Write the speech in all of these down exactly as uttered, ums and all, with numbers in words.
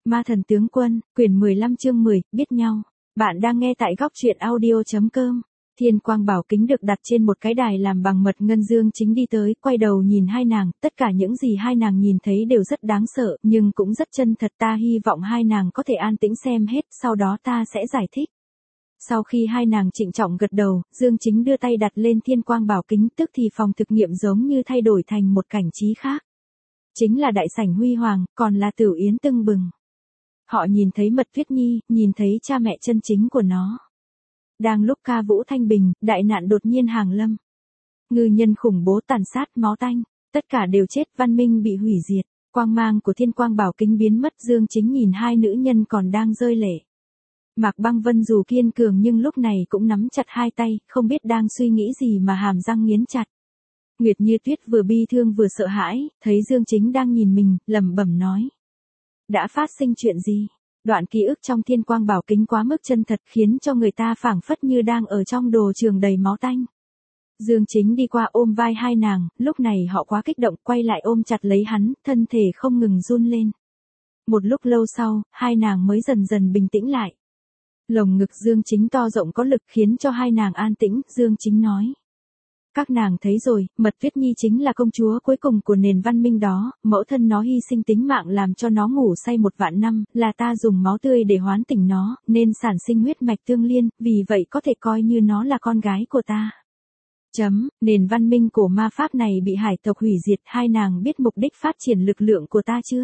Ma thần tướng quân, quyển mười lăm chương mười, biết nhau. Bạn đang nghe tại góc truyện audio chấm com. Thiên quang bảo kính được đặt trên một cái đài làm bằng mật ngân. Dương Chính đi tới, quay đầu nhìn hai nàng, tất cả những gì hai nàng nhìn thấy đều rất đáng sợ, nhưng cũng rất chân thật. Ta hy vọng hai nàng có thể an tĩnh xem hết, sau đó ta sẽ giải thích. Sau khi hai nàng trịnh trọng gật đầu, Dương Chính đưa tay đặt lên thiên quang bảo kính, tức thì phòng thực nghiệm giống như thay đổi thành một cảnh trí khác. Chính là đại sảnh huy hoàng, còn là Tửu Yến tưng bừng. Họ nhìn thấy Mật Tuyết Nhi, nhìn thấy cha mẹ chân chính của nó. Đang lúc ca vũ thanh bình, đại nạn đột nhiên hàng lâm. Ngư nhân khủng bố tàn sát máu tanh, tất cả đều chết, văn minh bị hủy diệt, quang mang của thiên quang bảo kính biến mất. Dương Chính nhìn hai nữ nhân còn đang rơi lệ. Mạc Băng Vân dù kiên cường nhưng lúc này cũng nắm chặt hai tay, không biết đang suy nghĩ gì mà hàm răng nghiến chặt. Nguyệt Như Tuyết vừa bi thương vừa sợ hãi, thấy Dương Chính đang nhìn mình, lẩm bẩm nói. Đã phát sinh chuyện gì? Đoạn ký ức trong thiên quang bảo kính quá mức chân thật khiến cho người ta phảng phất như đang ở trong đồ trường đầy máu tanh. Dương Chính đi qua ôm vai hai nàng, lúc này họ quá kích động quay lại ôm chặt lấy hắn, thân thể không ngừng run lên. Một lúc lâu sau, hai nàng mới dần dần bình tĩnh lại. Lồng ngực Dương Chính to rộng có lực khiến cho hai nàng an tĩnh. Dương Chính nói. Các nàng thấy rồi, Mật Tuyết Nhi chính là công chúa cuối cùng của nền văn minh đó, mẫu thân nó hy sinh tính mạng làm cho nó ngủ say một vạn năm, là ta dùng máu tươi để hoán tỉnh nó, nên sản sinh huyết mạch tương liên, vì vậy có thể coi như nó là con gái của ta. Chấm, nền văn minh của ma pháp này bị hải tộc hủy diệt, hai nàng biết mục đích phát triển lực lượng của ta chưa?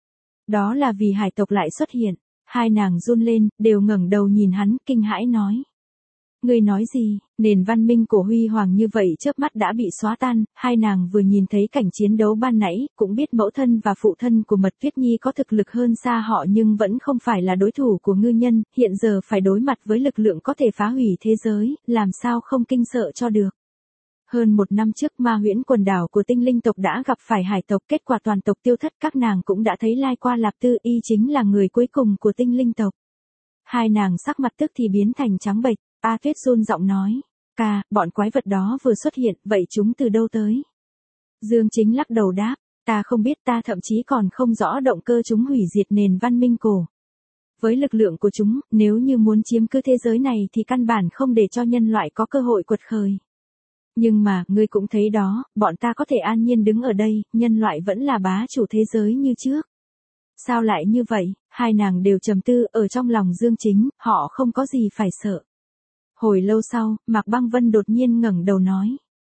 Đó là vì hải tộc lại xuất hiện, hai nàng run lên, đều ngẩng đầu nhìn hắn, kinh hãi nói. Ngươi nói gì, nền văn minh của huy hoàng như vậy chớp mắt đã bị xóa tan, hai nàng vừa nhìn thấy cảnh chiến đấu ban nãy, cũng biết mẫu thân và phụ thân của Mật Tuyết Nhi có thực lực hơn xa họ nhưng vẫn không phải là đối thủ của ngư nhân, hiện giờ phải đối mặt với lực lượng có thể phá hủy thế giới, làm sao không kinh sợ cho được. Hơn một năm trước Ma Huyễn quần đảo của tinh linh tộc đã gặp phải hải tộc, kết quả toàn tộc tiêu thất, các nàng cũng đã thấy Lai Qua Lạp Tư Y chính là người cuối cùng của tinh linh tộc. Hai nàng sắc mặt tức thì biến thành trắng bệch. A Tuyết run giọng nói, ca, bọn quái vật đó vừa xuất hiện, vậy chúng từ đâu tới? Dương Chính lắc đầu đáp, ta không biết, ta thậm chí còn không rõ động cơ chúng hủy diệt nền văn minh cổ. Với lực lượng của chúng, nếu như muốn chiếm cứ thế giới này thì căn bản không để cho nhân loại có cơ hội quật khởi. Nhưng mà, ngươi cũng thấy đó, bọn ta có thể an nhiên đứng ở đây, nhân loại vẫn là bá chủ thế giới như trước. Sao lại như vậy? Hai nàng đều trầm tư ở trong lòng Dương Chính, họ không có gì phải sợ. Hồi lâu sau, Mạc Băng Vân đột nhiên ngẩng đầu nói.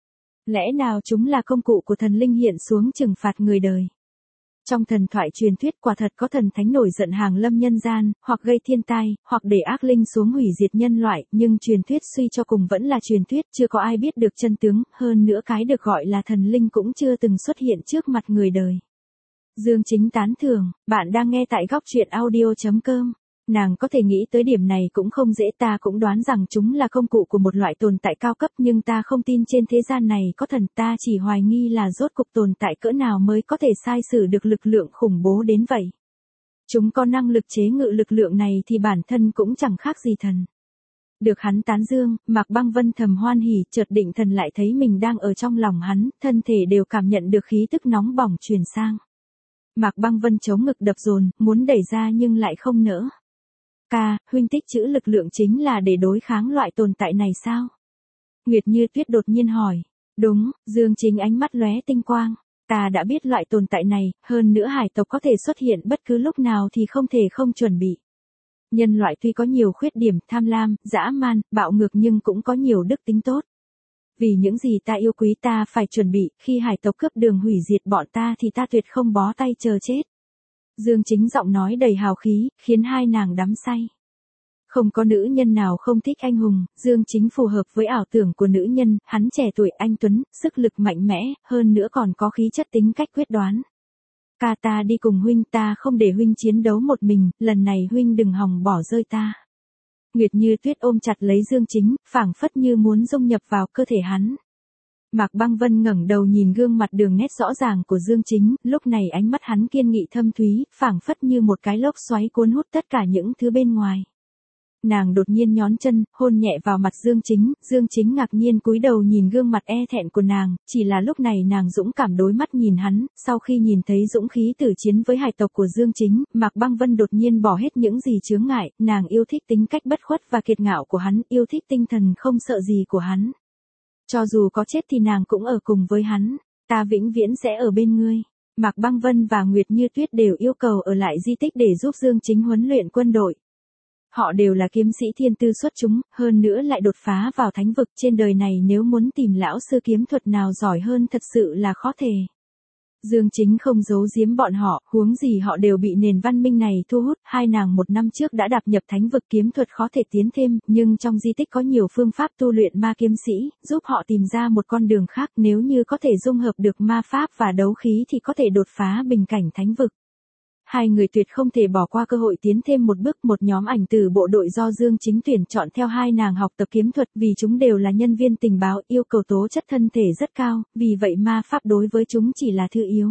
Lẽ nào chúng là công cụ của thần linh hiện xuống trừng phạt người đời? Trong thần thoại truyền thuyết quả thật có thần thánh nổi giận hàng lâm nhân gian, hoặc gây thiên tai, hoặc để ác linh xuống hủy diệt nhân loại, nhưng truyền thuyết suy cho cùng vẫn là truyền thuyết, chưa có ai biết được chân tướng, hơn nữa cái được gọi là thần linh cũng chưa từng xuất hiện trước mặt người đời. Dương Chính tán thưởng, bạn đang nghe tại góc truyện audio chấm com. Nàng có thể nghĩ tới điểm này cũng không dễ, ta cũng đoán rằng chúng là công cụ của một loại tồn tại cao cấp nhưng ta không tin trên thế gian này có thần, ta chỉ hoài nghi là rốt cục tồn tại cỡ nào mới có thể sai sử được lực lượng khủng bố đến vậy. Chúng có năng lực chế ngự lực lượng này thì bản thân cũng chẳng khác gì thần. Được hắn tán dương, Mạc Băng Vân thầm hoan hỉ, chợt định thần lại thấy mình đang ở trong lòng hắn, thân thể đều cảm nhận được khí tức nóng bỏng truyền sang. Mạc Băng Vân chống ngực đập dồn, muốn đẩy ra nhưng lại không nỡ. Ca, huynh tích trữ lực lượng chính là để đối kháng loại tồn tại này sao? Nguyệt Như Tuyết đột nhiên hỏi. Đúng, Dương Chính ánh mắt lóe tinh quang. Ta đã biết loại tồn tại này, hơn nữa hải tộc có thể xuất hiện bất cứ lúc nào thì không thể không chuẩn bị. Nhân loại tuy có nhiều khuyết điểm, tham lam, dã man, bạo ngược nhưng cũng có nhiều đức tính tốt. Vì những gì ta yêu quý ta phải chuẩn bị, khi hải tộc cướp đường hủy diệt bọn ta thì ta tuyệt không bó tay chờ chết. Dương Chính giọng nói đầy hào khí, khiến hai nàng đắm say. Không có nữ nhân nào không thích anh hùng, Dương Chính phù hợp với ảo tưởng của nữ nhân, hắn trẻ tuổi anh tuấn, sức lực mạnh mẽ, hơn nữa còn có khí chất tính cách quyết đoán. Ca, ta đi cùng huynh, ta không để huynh chiến đấu một mình, lần này huynh đừng hòng bỏ rơi ta. Nguyệt Như Tuyết ôm chặt lấy Dương Chính, phảng phất như muốn dung nhập vào cơ thể hắn. Mạc Băng Vân ngẩng đầu nhìn gương mặt đường nét rõ ràng của Dương Chính, lúc này ánh mắt hắn kiên nghị thâm thúy, phảng phất như một cái lốc xoáy cuốn hút tất cả những thứ bên ngoài. Nàng đột nhiên nhón chân, hôn nhẹ vào mặt Dương Chính, Dương Chính ngạc nhiên cúi đầu nhìn gương mặt e thẹn của nàng, chỉ là lúc này nàng dũng cảm đối mắt nhìn hắn, sau khi nhìn thấy dũng khí tử chiến với hải tộc của Dương Chính, Mạc Băng Vân đột nhiên bỏ hết những gì chướng ngại, nàng yêu thích tính cách bất khuất và kiệt ngạo của hắn, yêu thích tinh thần không sợ gì của hắn. Cho dù có chết thì nàng cũng ở cùng với hắn, ta vĩnh viễn sẽ ở bên ngươi. Mạc Băng Vân và Nguyệt Như Tuyết đều yêu cầu ở lại di tích để giúp Dương Chính huấn luyện quân đội. Họ đều là kiếm sĩ thiên tư xuất chúng, hơn nữa lại đột phá vào thánh vực, trên đời này nếu muốn tìm lão sư kiếm thuật nào giỏi hơn thật sự là khó thể. Dương Chính không giấu giếm bọn họ, huống gì họ đều bị nền văn minh này thu hút, hai nàng một năm trước đã đạp nhập thánh vực, kiếm thuật khó thể tiến thêm, nhưng trong di tích có nhiều phương pháp tu luyện ma kiếm sĩ, giúp họ tìm ra một con đường khác, nếu như có thể dung hợp được ma pháp và đấu khí thì có thể đột phá bình cảnh thánh vực. Hai người tuyệt không thể bỏ qua cơ hội tiến thêm một bước. Một nhóm ảnh từ bộ đội do Dương Chính tuyển chọn theo hai nàng học tập kiếm thuật, vì chúng đều là nhân viên tình báo, yêu cầu tố chất thân thể rất cao, vì vậy ma pháp đối với chúng chỉ là thứ yếu.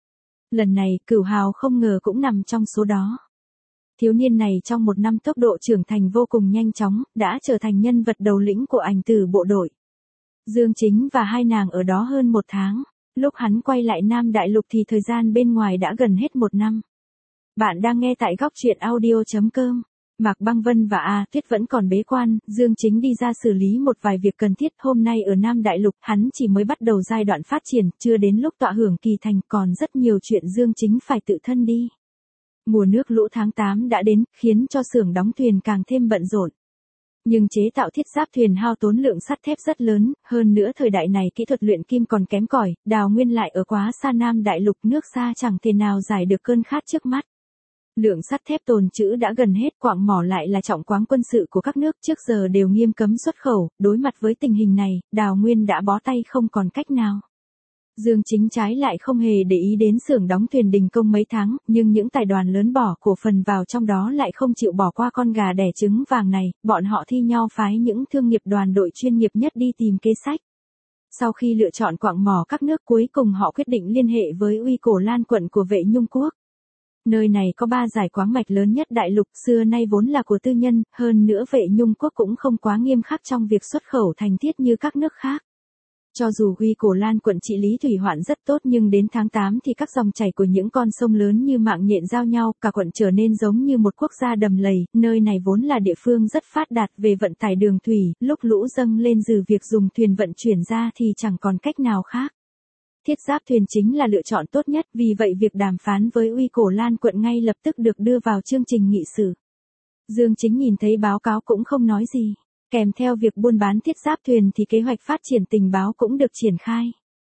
Lần này, Cửu Hào không ngờ cũng nằm trong số đó. Thiếu niên này trong một năm tốc độ trưởng thành vô cùng nhanh chóng, đã trở thành nhân vật đầu lĩnh của ảnh từ bộ đội. Dương Chính và hai nàng ở đó hơn một tháng, lúc hắn quay lại Nam Đại Lục thì thời gian bên ngoài đã gần hết một năm. Bạn đang nghe tại góc truyện audio chấm com. Mạc Băng Vân và A Tuyết vẫn còn bế quan, Dương Chính đi ra xử lý một vài việc cần thiết. Hôm nay ở Nam Đại Lục, hắn chỉ mới bắt đầu giai đoạn phát triển, chưa đến lúc tọa hưởng kỳ thành, còn rất nhiều chuyện Dương Chính phải tự thân đi. Mùa nước lũ tháng tám đã đến, khiến cho xưởng đóng thuyền càng thêm bận rộn. Nhưng chế tạo thiết giáp thuyền hao tốn lượng sắt thép rất lớn, hơn nữa thời đại này kỹ thuật luyện kim còn kém cỏi, đào nguyên lại ở quá xa Nam Đại Lục, nước xa chẳng thể nào giải được cơn khát trước mắt. Lượng sắt thép tồn trữ đã gần hết, quạng mỏ lại là trọng quáng quân sự của các nước, trước giờ đều nghiêm cấm xuất khẩu, đối mặt với tình hình này, Đào Nguyên đã bó tay không còn cách nào. Dương Chính trái lại không hề để ý đến xưởng đóng thuyền đình công mấy tháng, nhưng những tài đoàn lớn bỏ cổ phần vào trong đó lại không chịu bỏ qua con gà đẻ trứng vàng này, bọn họ thi nhau phái những thương nghiệp đoàn đội chuyên nghiệp nhất đi tìm kế sách. Sau khi lựa chọn quạng mỏ các nước, cuối cùng họ quyết định liên hệ với Uy Cổ Lan quận của Vệ Nhung Quốc. Nơi này có ba dải khoáng mạch lớn nhất đại lục, xưa nay vốn là của tư nhân, hơn nữa Vệ Nhung Quốc cũng không quá nghiêm khắc trong việc xuất khẩu thành thiết như các nước khác. Cho dù Uy Cổ Lan quận trị lý thủy hoạn rất tốt, nhưng đến tháng tám thì các dòng chảy của những con sông lớn như mạng nhện giao nhau, cả quận trở nên giống như một quốc gia đầm lầy. Nơi này vốn là địa phương rất phát đạt về vận tải đường thủy, lúc lũ dâng lên trừ việc dùng thuyền vận chuyển ra thì chẳng còn cách nào khác. Thiết giáp thuyền chính là lựa chọn tốt nhất, vì vậy việc đàm phán với Uy Cổ Lan quận ngay lập tức được đưa vào chương trình nghị sự. Dương Chính nhìn thấy báo cáo cũng không nói gì. Kèm theo việc buôn bán thiết giáp thuyền thì kế hoạch phát triển tình báo cũng được triển khai.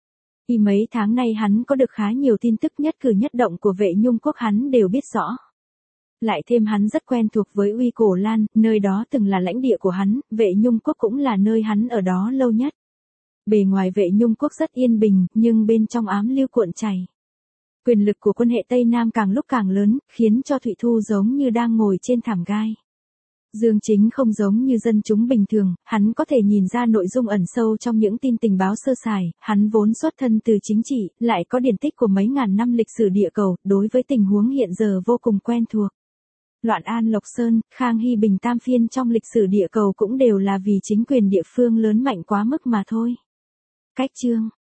Y mấy tháng nay hắn có được khá nhiều tin tức, nhất cử nhất động của Vệ Nhung Quốc hắn đều biết rõ. Lại thêm hắn rất quen thuộc với Uy Cổ Lan, nơi đó từng là lãnh địa của hắn, Vệ Nhung Quốc cũng là nơi hắn ở đó lâu nhất. Bề ngoài Vệ Nhung Quốc rất yên bình, nhưng bên trong ám lưu cuộn chảy. Quyền lực của quân hệ Tây Nam càng lúc càng lớn, khiến cho Thụy Thu giống như đang ngồi trên thảm gai. Dương Chính không giống như dân chúng bình thường, hắn có thể nhìn ra nội dung ẩn sâu trong những tin tình báo sơ sài, hắn vốn xuất thân từ chính trị, lại có điển tích của mấy ngàn năm lịch sử địa cầu, đối với tình huống hiện giờ vô cùng quen thuộc. Loạn An Lộc Sơn, Khang Hy Bình tam phiên trong lịch sử địa cầu cũng đều là vì chính quyền địa phương lớn mạnh quá mức mà thôi. Cách chương